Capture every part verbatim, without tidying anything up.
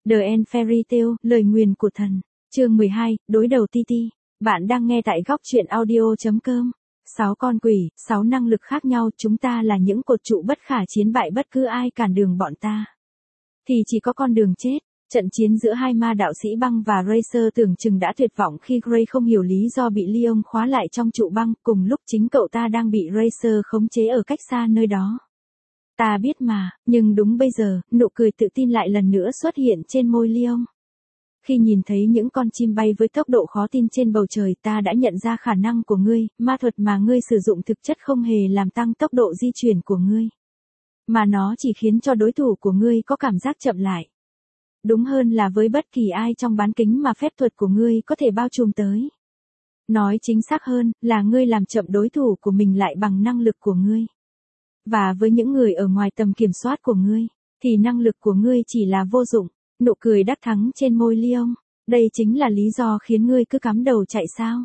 The End Fairy Tale, lời nguyền của thần. Chương mười hai, đối đầu Titi. Bạn đang nghe tại góc truyện audio chấm com. Sáu con quỷ, sáu năng lực khác nhau, chúng ta là những cột trụ bất khả chiến bại, bất cứ ai cản đường bọn ta thì chỉ có con đường chết. Trận chiến giữa hai ma đạo sĩ băng và Racer tưởng chừng đã tuyệt vọng khi Gray không hiểu lý do bị Leon khóa lại trong trụ băng, cùng lúc chính cậu ta đang bị Racer khống chế ở cách xa nơi đó. Ta biết mà, nhưng đúng bây giờ, nụ cười tự tin lại lần nữa xuất hiện trên môi Leon. Khi nhìn thấy những con chim bay với tốc độ khó tin trên bầu trời, ta đã nhận ra khả năng của ngươi, ma thuật mà ngươi sử dụng thực chất không hề làm tăng tốc độ di chuyển của ngươi, mà nó chỉ khiến cho đối thủ của ngươi có cảm giác chậm lại. Đúng hơn là với bất kỳ ai trong bán kính mà phép thuật của ngươi có thể bao trùm tới. Nói chính xác hơn, là ngươi làm chậm đối thủ của mình lại bằng năng lực của ngươi. Và với những người ở ngoài tầm kiểm soát của ngươi, thì năng lực của ngươi chỉ là vô dụng. Nụ cười đắc thắng trên môi Leon. Đây chính là lý do khiến ngươi cứ cắm đầu chạy sao?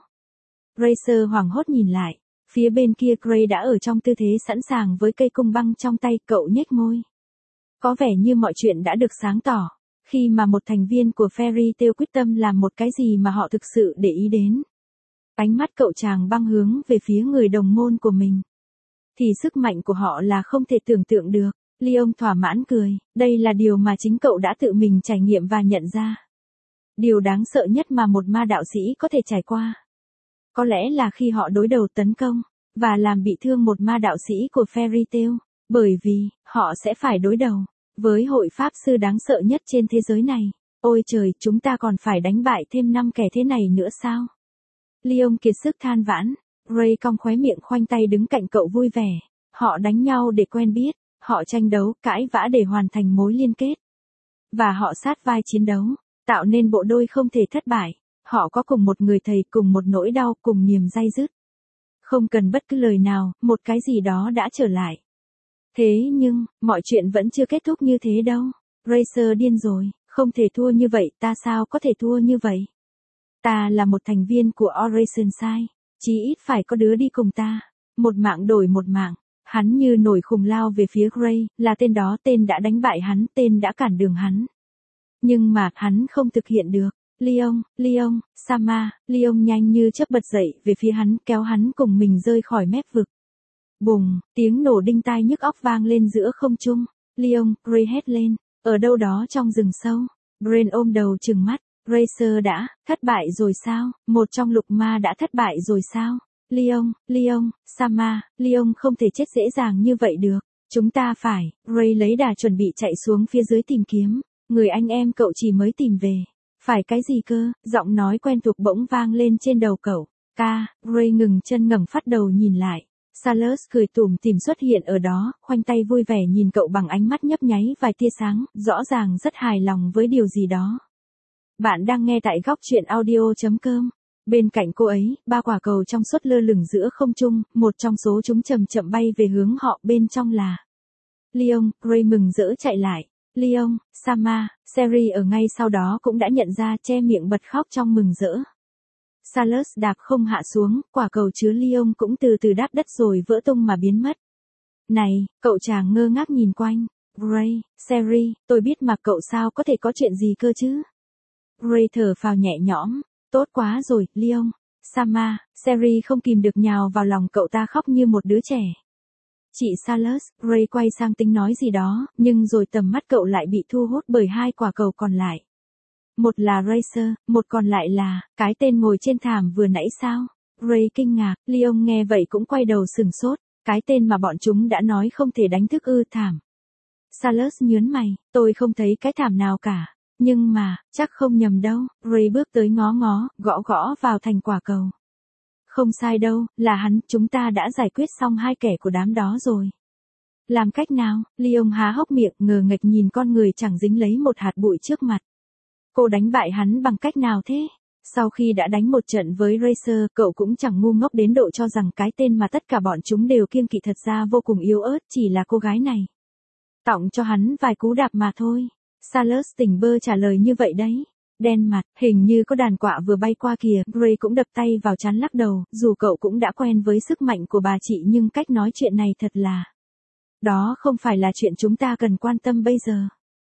Racer hoảng hốt nhìn lại. Phía bên kia Gray đã ở trong tư thế sẵn sàng với cây cung băng trong tay, cậu nhếch môi. Có vẻ như mọi chuyện đã được sáng tỏ. Khi mà một thành viên của Fairy Tail quyết tâm làm một cái gì mà họ thực sự để ý đến. Ánh mắt cậu chàng băng hướng về phía người đồng môn của mình. Thì sức mạnh của họ là không thể tưởng tượng được. Leon thỏa mãn cười, đây là điều mà chính cậu đã tự mình trải nghiệm và nhận ra. Điều đáng sợ nhất mà một ma đạo sĩ có thể trải qua. Có lẽ là khi họ đối đầu tấn công, và làm bị thương một ma đạo sĩ của Fairy Tail, bởi vì, họ sẽ phải đối đầu với hội pháp sư đáng sợ nhất trên thế giới này. Ôi trời, chúng ta còn phải đánh bại thêm năm kẻ thế này nữa sao? Leon kiệt sức than vãn. Ray cong khóe miệng khoanh tay đứng cạnh cậu vui vẻ. Họ đánh nhau để quen biết. Họ tranh đấu, cãi vã để hoàn thành mối liên kết. Và họ sát vai chiến đấu, tạo nên bộ đôi không thể thất bại. Họ có cùng một người thầy, cùng một nỗi đau, cùng niềm day dứt. Không cần bất cứ lời nào, một cái gì đó đã trở lại. Thế nhưng, mọi chuyện vẫn chưa kết thúc như thế đâu. Racer điên rồi, không thể thua như vậy, ta sao có thể thua như vậy? Ta là một thành viên của Operation Sai, chí ít phải có đứa đi cùng ta. Một mạng đổi một mạng. Hắn như nổi khùng lao về phía Gray, là tên đó, tên đã đánh bại hắn, tên đã cản đường hắn. Nhưng mà, hắn không thực hiện được. Leon, Leon, Sama, Leon nhanh như chớp bật dậy về phía hắn, kéo hắn cùng mình rơi khỏi mép vực. Bùng, tiếng nổ đinh tai nhức óc vang lên giữa không trung. Leon, Gray hét lên, ở đâu đó trong rừng sâu. Brain ôm đầu trừng mắt, Racer đã, thất bại rồi sao? Một trong lục ma đã thất bại rồi sao? Leon, Leon, Sama, Leon không thể chết dễ dàng như vậy được. Chúng ta phải, Ray lấy đà chuẩn bị chạy xuống phía dưới tìm kiếm. Người anh em cậu chỉ mới tìm về. Phải cái gì cơ? Giọng nói quen thuộc bỗng vang lên trên đầu cậu. Ca, Ray ngừng chân ngẩng phát đầu nhìn lại. Salus cười tủm tỉm xuất hiện ở đó, khoanh tay vui vẻ nhìn cậu bằng ánh mắt nhấp nháy vài tia sáng, rõ ràng rất hài lòng với điều gì đó. Bạn đang nghe tại góc truyện audio chấm com. Bên cạnh cô ấy, ba quả cầu trong suốt lơ lửng giữa không trung, một trong số chúng chậm chậm bay về hướng họ, bên trong là Leon. Gray mừng rỡ chạy lại. Leon, Sama, Sherry ở ngay sau đó cũng đã nhận ra, che miệng bật khóc trong mừng rỡ. Salus đạp không hạ xuống, quả cầu chứa Leon cũng từ từ đáp đất rồi vỡ tung mà biến mất. Này, cậu chàng ngơ ngác nhìn quanh. Gray, Sherry, tôi biết mà, cậu sao có thể có chuyện gì cơ chứ? Gray thở phào nhẹ nhõm. Tốt quá rồi, Leon. Sama, Sherry không kìm được nhào vào lòng cậu ta khóc như một đứa trẻ. Chị Salus, Ray quay sang tính nói gì đó, nhưng rồi tầm mắt cậu lại bị thu hút bởi hai quả cầu còn lại. Một là Racer, một còn lại là, cái tên ngồi trên thảm vừa nãy sao? Ray kinh ngạc, Leon nghe vậy cũng quay đầu sừng sốt, cái tên mà bọn chúng đã nói không thể đánh thức ư? Thảm. Salus nhớn mày, tôi không thấy cái thảm nào cả. Nhưng mà, chắc không nhầm đâu. Ray bước tới ngó ngó, gõ gõ vào thành quả cầu. Không sai đâu, là hắn, chúng ta đã giải quyết xong hai kẻ của đám đó rồi. Làm cách nào? Leon há hốc miệng, ngờ nghệch nhìn con người chẳng dính lấy một hạt bụi trước mặt. Cô đánh bại hắn bằng cách nào thế? Sau khi đã đánh một trận với Racer, cậu cũng chẳng ngu ngốc đến độ cho rằng cái tên mà tất cả bọn chúng đều kiêng kỵ thật ra vô cùng yếu ớt, chỉ là cô gái này. Tọng cho hắn vài cú đạp mà thôi. Salus tỉnh bơ trả lời như vậy đấy. Đen mặt, hình như có đàn quạ vừa bay qua kìa. Gray cũng đập tay vào trán lắc đầu, dù cậu cũng đã quen với sức mạnh của bà chị nhưng cách nói chuyện này thật là... Đó không phải là chuyện chúng ta cần quan tâm bây giờ.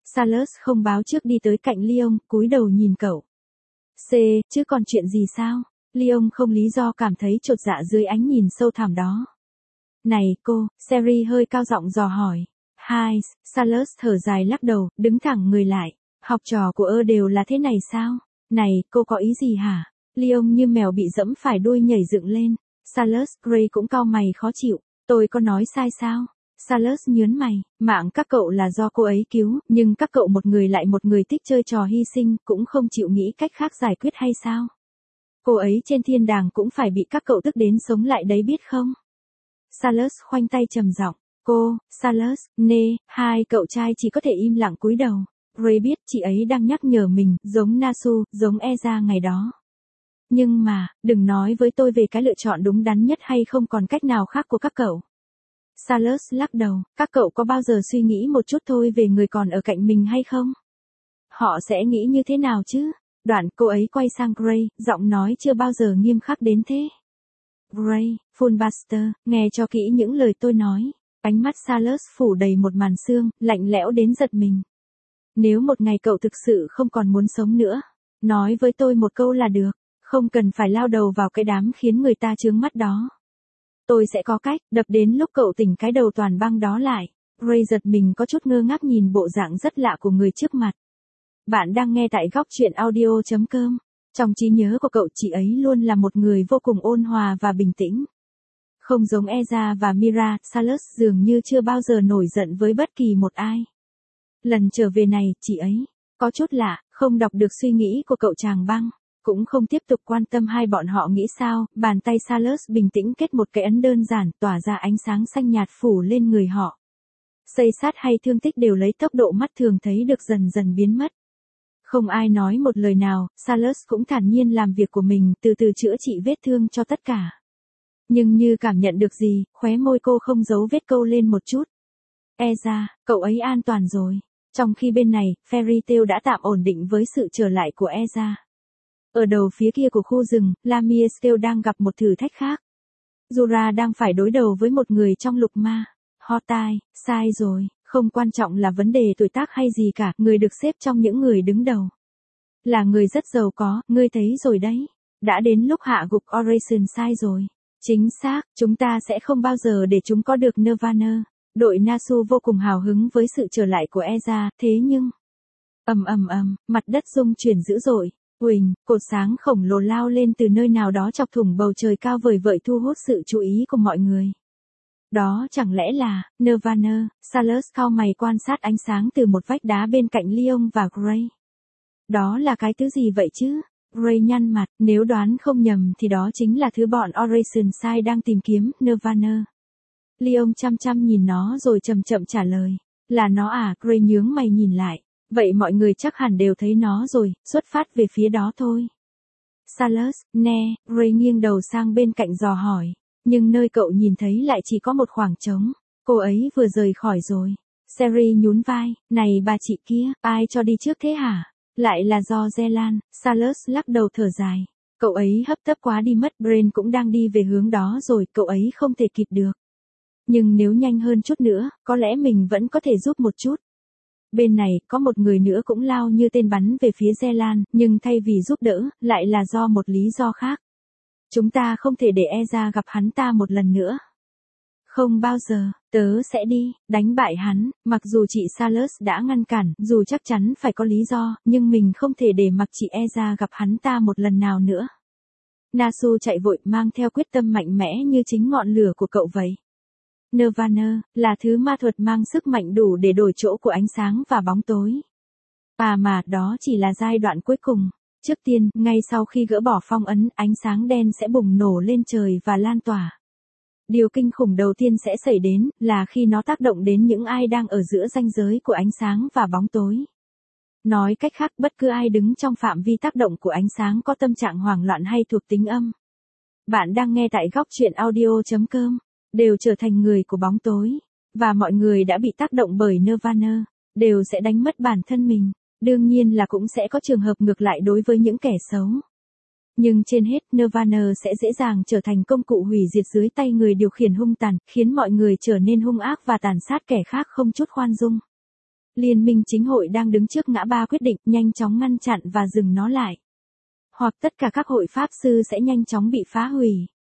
Salas không báo trước đi tới cạnh Leon, cúi đầu nhìn cậu. C, chứ còn chuyện gì sao? Leon không lý do cảm thấy chột dạ dưới ánh nhìn sâu thẳm đó. Này cô, Sherry hơi cao giọng dò hỏi. Hai, Salas thở dài lắc đầu, đứng thẳng người lại. Học trò của ơ đều là thế này sao? Này, cô có ý gì hả? Leon như mèo bị dẫm phải đuôi nhảy dựng lên. Salas Gray cũng cau mày khó chịu. Tôi có nói sai sao? Salas nhớn mày, mạng các cậu là do cô ấy cứu, nhưng các cậu một người lại một người thích chơi trò hy sinh, cũng không chịu nghĩ cách khác giải quyết hay sao? Cô ấy trên thiên đàng cũng phải bị các cậu tức đến sống lại đấy biết không? Salas khoanh tay trầm giọng. Cô, Salas, nê, hai cậu trai chỉ có thể im lặng cúi đầu. Gray biết chị ấy đang nhắc nhở mình, giống Nasu, giống Eza ngày đó. Nhưng mà, đừng nói với tôi về cái lựa chọn đúng đắn nhất hay không còn cách nào khác của các cậu. Salas lắc đầu, các cậu có bao giờ suy nghĩ một chút thôi về người còn ở cạnh mình hay không? Họ sẽ nghĩ như thế nào chứ? Đoạn cô ấy quay sang Gray, giọng nói chưa bao giờ nghiêm khắc đến thế. Gray, Fullbuster, nghe cho kỹ những lời tôi nói. Ánh mắt Salas phủ đầy một màn sương, lạnh lẽo đến giật mình. Nếu một ngày cậu thực sự không còn muốn sống nữa, nói với tôi một câu là được, không cần phải lao đầu vào cái đám khiến người ta chướng mắt đó. Tôi sẽ có cách, đập đến lúc cậu tỉnh cái đầu toàn băng đó lại. Gray giật mình có chút ngơ ngác nhìn bộ dạng rất lạ của người trước mặt. Bạn đang nghe tại góc truyện audio chấm com. Trong trí nhớ của cậu chị ấy luôn là một người vô cùng ôn hòa và bình tĩnh. Không giống Eza và Mira, Salas dường như chưa bao giờ nổi giận với bất kỳ một ai. Lần trở về này, chị ấy có chút lạ, không đọc được suy nghĩ của cậu chàng băng, cũng không tiếp tục quan tâm hai bọn họ nghĩ sao, bàn tay Salas bình tĩnh kết một cái ấn đơn giản, tỏa ra ánh sáng xanh nhạt phủ lên người họ. Xây sát hay thương tích đều lấy tốc độ mắt thường thấy được dần dần biến mất. Không ai nói một lời nào, Salas cũng thản nhiên làm việc của mình, từ từ chữa trị vết thương cho tất cả. Nhưng như cảm nhận được gì, khóe môi cô không giấu vết câu lên một chút. Eza, cậu ấy an toàn rồi. Trong khi bên này, Fairy Tail đã tạm ổn định với sự trở lại của Eza. Ở đầu phía kia của khu rừng, Lamia Scale đang gặp một thử thách khác. Zura đang phải đối đầu với một người trong lục ma. Hotai, sai rồi, không quan trọng là vấn đề tuổi tác hay gì cả, người được xếp trong những người đứng đầu. Là người rất giàu có, ngươi thấy rồi đấy. Đã đến lúc hạ gục Oration sai rồi. Chính xác, chúng ta sẽ không bao giờ để chúng có được Nirvana. Đội Nasu vô cùng hào hứng với sự trở lại của Eza, thế nhưng... ầm ầm ầm, mặt đất rung chuyển dữ dội. Huỳnh, cột sáng khổng lồ lao lên từ nơi nào đó chọc thủng bầu trời cao vời vợi thu hút sự chú ý của mọi người. Đó chẳng lẽ là Nirvana? Salas cau mày quan sát ánh sáng từ một vách đá bên cạnh Leon và Gray. Đó là cái thứ gì vậy chứ? Gray nhăn mặt, nếu đoán không nhầm thì đó chính là thứ bọn Oration Sai đang tìm kiếm, Nirvana. Leon chăm chăm nhìn nó rồi chậm chậm trả lời. Là nó à? Gray nhướng mày nhìn lại. Vậy mọi người chắc hẳn đều thấy nó rồi, xuất phát về phía đó thôi. Salas, nè, Gray nghiêng đầu sang bên cạnh dò hỏi. Nhưng nơi cậu nhìn thấy lại chỉ có một khoảng trống. Cô ấy vừa rời khỏi rồi. Sherry nhún vai, này bà chị kia, ai cho đi trước thế hả? Lại là do Zelan. Salas lắc đầu thở dài. Cậu ấy hấp tấp quá đi mất, Brain cũng đang đi về hướng đó rồi, cậu ấy không thể kịp được. Nhưng nếu nhanh hơn chút nữa, có lẽ mình vẫn có thể giúp một chút. Bên này, có một người nữa cũng lao như tên bắn về phía Zelan, nhưng thay vì giúp đỡ, lại là do một lý do khác. Chúng ta không thể để Eza gặp hắn ta một lần nữa. Không bao giờ, tớ sẽ đi, đánh bại hắn, mặc dù chị Salas đã ngăn cản, dù chắc chắn phải có lý do, nhưng mình không thể để mặc chị Eza gặp hắn ta một lần nào nữa. Nasu chạy vội mang theo quyết tâm mạnh mẽ như chính ngọn lửa của cậu vậy. Nirvana, là thứ ma thuật mang sức mạnh đủ để đổi chỗ của ánh sáng và bóng tối. À mà, đó chỉ là giai đoạn cuối cùng. Trước tiên, ngay sau khi gỡ bỏ phong ấn, ánh sáng đen sẽ bùng nổ lên trời và lan tỏa. Điều kinh khủng đầu tiên sẽ xảy đến, là khi nó tác động đến những ai đang ở giữa ranh giới của ánh sáng và bóng tối. Nói cách khác, bất cứ ai đứng trong phạm vi tác động của ánh sáng có tâm trạng hoảng loạn hay thuộc tính âm. Bạn đang nghe tại góc truyện audio chấm com. Đều trở thành người của bóng tối, và mọi người đã bị tác động bởi Nirvana, đều sẽ đánh mất bản thân mình, đương nhiên là cũng sẽ có trường hợp ngược lại đối với những kẻ xấu. Nhưng trên hết, Nirvana sẽ dễ dàng trở thành công cụ hủy diệt dưới tay người điều khiển hung tàn, khiến mọi người trở nên hung ác và tàn sát kẻ khác không chút khoan dung. Liên minh chính hội đang đứng trước ngã ba quyết định nhanh chóng ngăn chặn và dừng nó lại. Hoặc tất cả các hội pháp sư sẽ nhanh chóng bị phá hủy.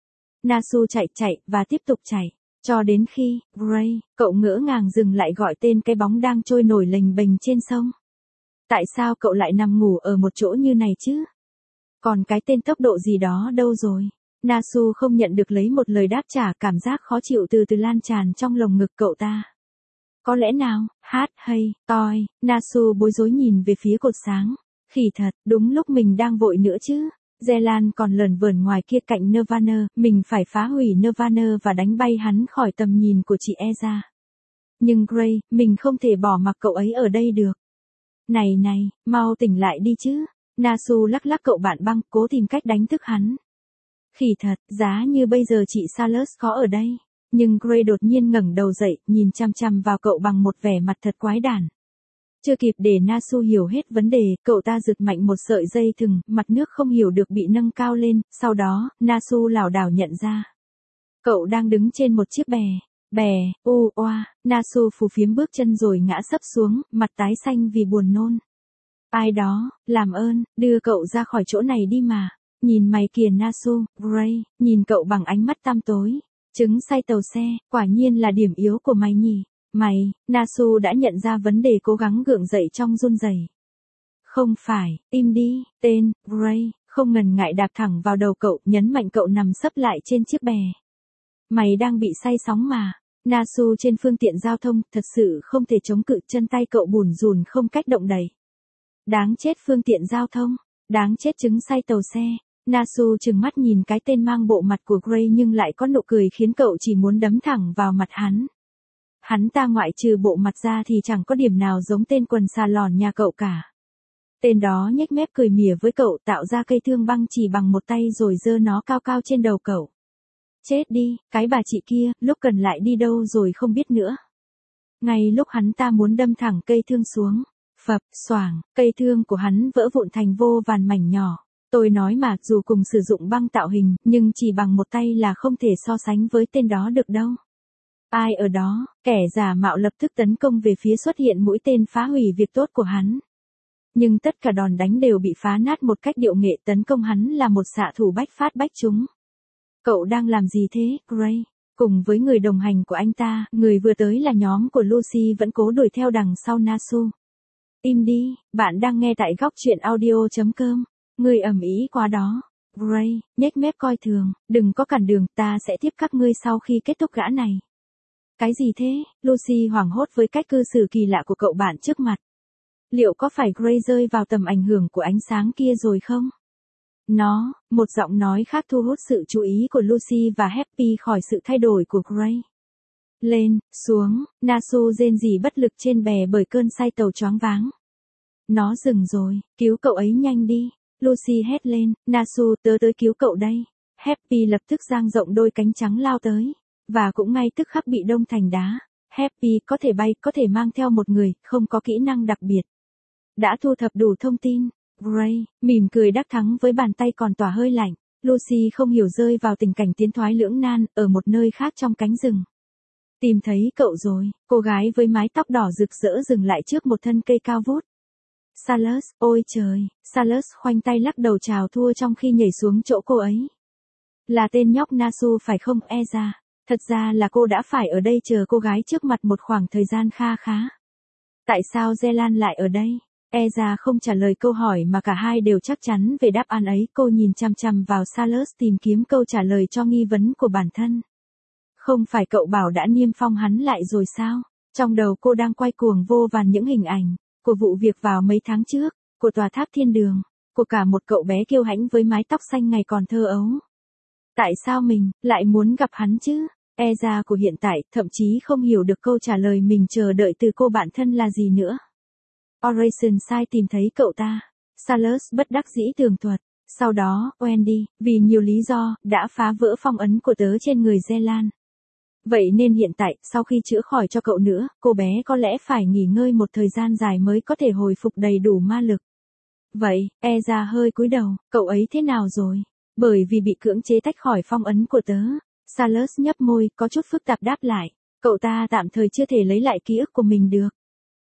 Nasu chạy chạy và tiếp tục chạy. Cho đến khi, Gray, cậu ngỡ ngàng dừng lại gọi tên cái bóng đang trôi nổi lềnh bềnh trên sông. Tại sao cậu lại nằm ngủ ở một chỗ như này chứ? Còn cái tên tốc độ gì đó đâu rồi? Nasu không nhận được lấy một lời đáp trả, cảm giác khó chịu từ từ lan tràn trong lồng ngực cậu ta. Có lẽ nào, hát hay, toi, Nasu bối rối nhìn về phía cột sáng. Khỉ thật, đúng lúc mình đang vội nữa chứ. Zelan còn lởn vởn ngoài kia cạnh Nirvana, mình phải phá hủy Nirvana và đánh bay hắn khỏi tầm nhìn của chị Eza. Nhưng Gray, mình không thể bỏ mặc cậu ấy ở đây được. Này này, mau tỉnh lại đi chứ. Nasu lắc lắc cậu bạn băng, cố tìm cách đánh thức hắn. Khỉ thật, giá như bây giờ chị Salus có ở đây. Nhưng Gray đột nhiên ngẩng đầu dậy, nhìn chăm chăm vào cậu bằng một vẻ mặt thật quái đản. Chưa kịp để Nasu hiểu hết vấn đề, cậu ta giật mạnh một sợi dây thừng, mặt nước không hiểu được bị nâng cao lên, sau đó, Nasu lảo đảo nhận ra. Cậu đang đứng trên một chiếc bè. Bè, u oa, Nasu phù phiếm bước chân rồi ngã sấp xuống, mặt tái xanh vì buồn nôn. Ai đó, làm ơn, đưa cậu ra khỏi chỗ này đi mà. Nhìn mày kìa Nasu, Gray, nhìn cậu bằng ánh mắt tăm tối. Trứng say tàu xe, quả nhiên là điểm yếu của mày nhỉ. Mày, Nasu đã nhận ra vấn đề, cố gắng gượng dậy trong run rẩy. Không phải, im đi, tên, Gray, không ngần ngại đạp thẳng vào đầu cậu, nhấn mạnh cậu nằm sấp lại trên chiếc bè. Mày đang bị say sóng mà. Nasu trên phương tiện giao thông, thật sự không thể chống cự, chân tay cậu bủn rủn không cách động đậy. Đáng chết phương tiện giao thông, đáng chết trứng say tàu xe. Nasu trừng mắt nhìn cái tên mang bộ mặt của Gray nhưng lại có nụ cười khiến cậu chỉ muốn đấm thẳng vào mặt hắn. Hắn ta ngoại trừ bộ mặt ra thì chẳng có điểm nào giống tên quần xà lòn nhà cậu cả. Tên đó nhếch mép cười mỉa với cậu, tạo ra cây thương băng chỉ bằng một tay rồi giơ nó cao cao trên đầu cậu. Chết đi, cái bà chị kia, lúc cần lại đi đâu rồi không biết nữa. Ngay lúc hắn ta muốn đâm thẳng cây thương xuống, phập, xoảng, cây thương của hắn vỡ vụn thành vô vàn mảnh nhỏ. Tôi nói mà, dù cùng sử dụng băng tạo hình, nhưng chỉ bằng một tay là không thể so sánh với tên đó được đâu. Ai ở đó, kẻ giả mạo lập tức tấn công về phía xuất hiện mũi tên phá hủy việc tốt của hắn. Nhưng tất cả đòn đánh đều bị phá nát một cách điệu nghệ, tấn công hắn là một xạ thủ bách phát bách trúng. Cậu đang làm gì thế, Gray? Cùng với người đồng hành của anh ta, người vừa tới là nhóm của Lucy vẫn cố đuổi theo đằng sau Nasu. Im đi, bạn đang nghe tại góc truyện audio chấm com. Người ầm ĩ quá đó. Gray, nhếch mép coi thường, đừng có cản đường, ta sẽ tiếp các ngươi sau khi kết thúc gã này. Cái gì thế? Lucy hoảng hốt với cách cư xử kỳ lạ của cậu bạn trước mặt. Liệu có phải Gray rơi vào tầm ảnh hưởng của ánh sáng kia rồi không? Nó, một giọng nói khác thu hút sự chú ý của Lucy và Happy khỏi sự thay đổi của Gray. Lên, xuống, Nasu rên rỉ bất lực trên bè bởi cơn say tàu choáng váng. Nó dừng rồi, cứu cậu ấy nhanh đi. Lucy hét lên, Nasu, tớ tới cứu cậu đây. Happy lập tức dang rộng đôi cánh trắng lao tới. Và cũng ngay tức khắc bị đông thành đá. Happy có thể bay, có thể mang theo một người, không có kỹ năng đặc biệt. Đã thu thập đủ thông tin. Gray, mỉm cười đắc thắng với bàn tay còn tỏa hơi lạnh. Lucy không hiểu rơi vào tình cảnh tiến thoái lưỡng nan, ở một nơi khác trong cánh rừng. Tìm thấy cậu rồi, cô gái với mái tóc đỏ rực rỡ dừng lại trước một thân cây cao vút. Salus, ôi trời, Salus khoanh tay lắc đầu chào thua trong khi nhảy xuống chỗ cô ấy. Là tên nhóc Nasu phải không, Eza? Thật ra là cô đã phải ở đây chờ cô gái trước mặt một khoảng thời gian kha khá. Tại sao Zelan lại ở đây? Eza không trả lời câu hỏi mà cả hai đều chắc chắn về đáp án ấy. Cô nhìn chằm chằm vào Salus tìm kiếm câu trả lời cho nghi vấn của bản thân. Không phải cậu bảo đã niêm phong hắn lại rồi sao? Trong đầu cô đang quay cuồng vô vàn những hình ảnh của vụ việc vào mấy tháng trước, của tòa tháp thiên đường, của cả một cậu bé kiêu hãnh với mái tóc xanh ngày còn thơ ấu. Tại sao mình lại muốn gặp hắn chứ? Eza của hiện tại thậm chí không hiểu được câu trả lời mình chờ đợi từ cô bạn thân là gì nữa. Oration sai tìm thấy cậu ta. Salus bất đắc dĩ tường thuật. Sau đó, Wendy, vì nhiều lý do, đã phá vỡ phong ấn của tớ trên người Zelan. Vậy nên hiện tại, sau khi chữa khỏi cho cậu nữa, cô bé có lẽ phải nghỉ ngơi một thời gian dài mới có thể hồi phục đầy đủ ma lực. Vậy, Eza hơi cúi đầu, cậu ấy thế nào rồi? Bởi vì bị cưỡng chế tách khỏi phong ấn của tớ. Salus nhấp môi, có chút phức tạp đáp lại. Cậu ta tạm thời chưa thể lấy lại ký ức của mình được.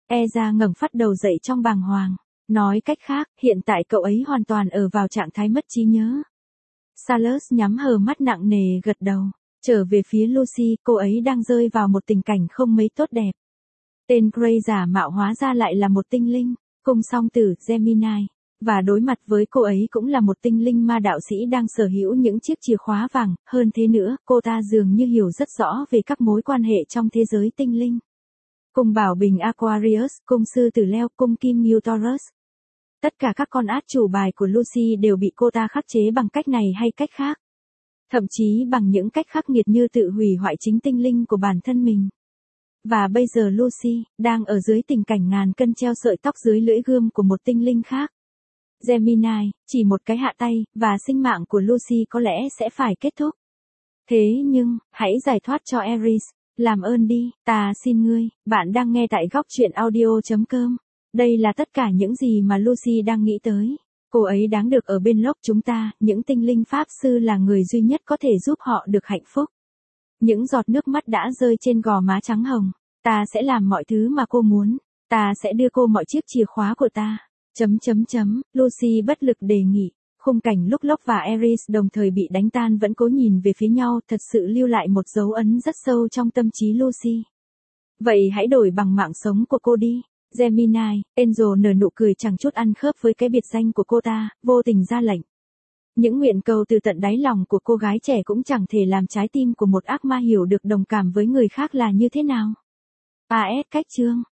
Ezra ngẩng phát đầu dậy trong bàng hoàng. Nói cách khác, hiện tại cậu ấy hoàn toàn ở vào trạng thái mất trí nhớ. Salus nhắm hờ mắt nặng nề gật đầu. Trở về phía Lucy, cô ấy đang rơi vào một tình cảnh không mấy tốt đẹp. Tên Grey giả mạo hóa ra lại là một tinh linh, cung song tử Gemini. Và đối mặt với cô ấy cũng là một tinh linh ma đạo sĩ đang sở hữu những chiếc chìa khóa vàng. Hơn thế nữa, cô ta dường như hiểu rất rõ về các mối quan hệ trong thế giới tinh linh. Cung bảo bình Aquarius, cung sư tử Leo, cung kim Ngưu Taurus. Tất cả các con át chủ bài của Lucy đều bị cô ta khắc chế bằng cách này hay cách khác. Thậm chí bằng những cách khắc nghiệt như tự hủy hoại chính tinh linh của bản thân mình. Và bây giờ Lucy, đang ở dưới tình cảnh ngàn cân treo sợi tóc dưới lưỡi gươm của một tinh linh khác. Gemini, chỉ một cái hạ tay, và sinh mạng của Lucy có lẽ sẽ phải kết thúc. Thế nhưng, hãy giải thoát cho Ares, làm ơn đi, ta xin ngươi, bạn đang nghe tại góc truyện audio chấm com. Đây là tất cả những gì mà Lucy đang nghĩ tới. Cô ấy đáng được ở bên lốc chúng ta, những tinh linh pháp sư là người duy nhất có thể giúp họ được hạnh phúc. Những giọt nước mắt đã rơi trên gò má trắng hồng. Ta sẽ làm mọi thứ mà cô muốn. Ta sẽ đưa cô mọi chiếc chìa khóa của ta. Chấm chấm chấm, Lucy bất lực đề nghị. Khung cảnh lúc Locke và Ares đồng thời bị đánh tan vẫn cố nhìn về phía nhau, thật sự lưu lại một dấu ấn rất sâu trong tâm trí Lucy. Vậy hãy đổi bằng mạng sống của cô đi. Gemini, Angel nở nụ cười chẳng chút ăn khớp với cái biệt danh của cô ta, vô tình ra lệnh. Những nguyện cầu từ tận đáy lòng của cô gái trẻ cũng chẳng thể làm trái tim của một ác ma hiểu được đồng cảm với người khác là như thế nào. a ét cách chương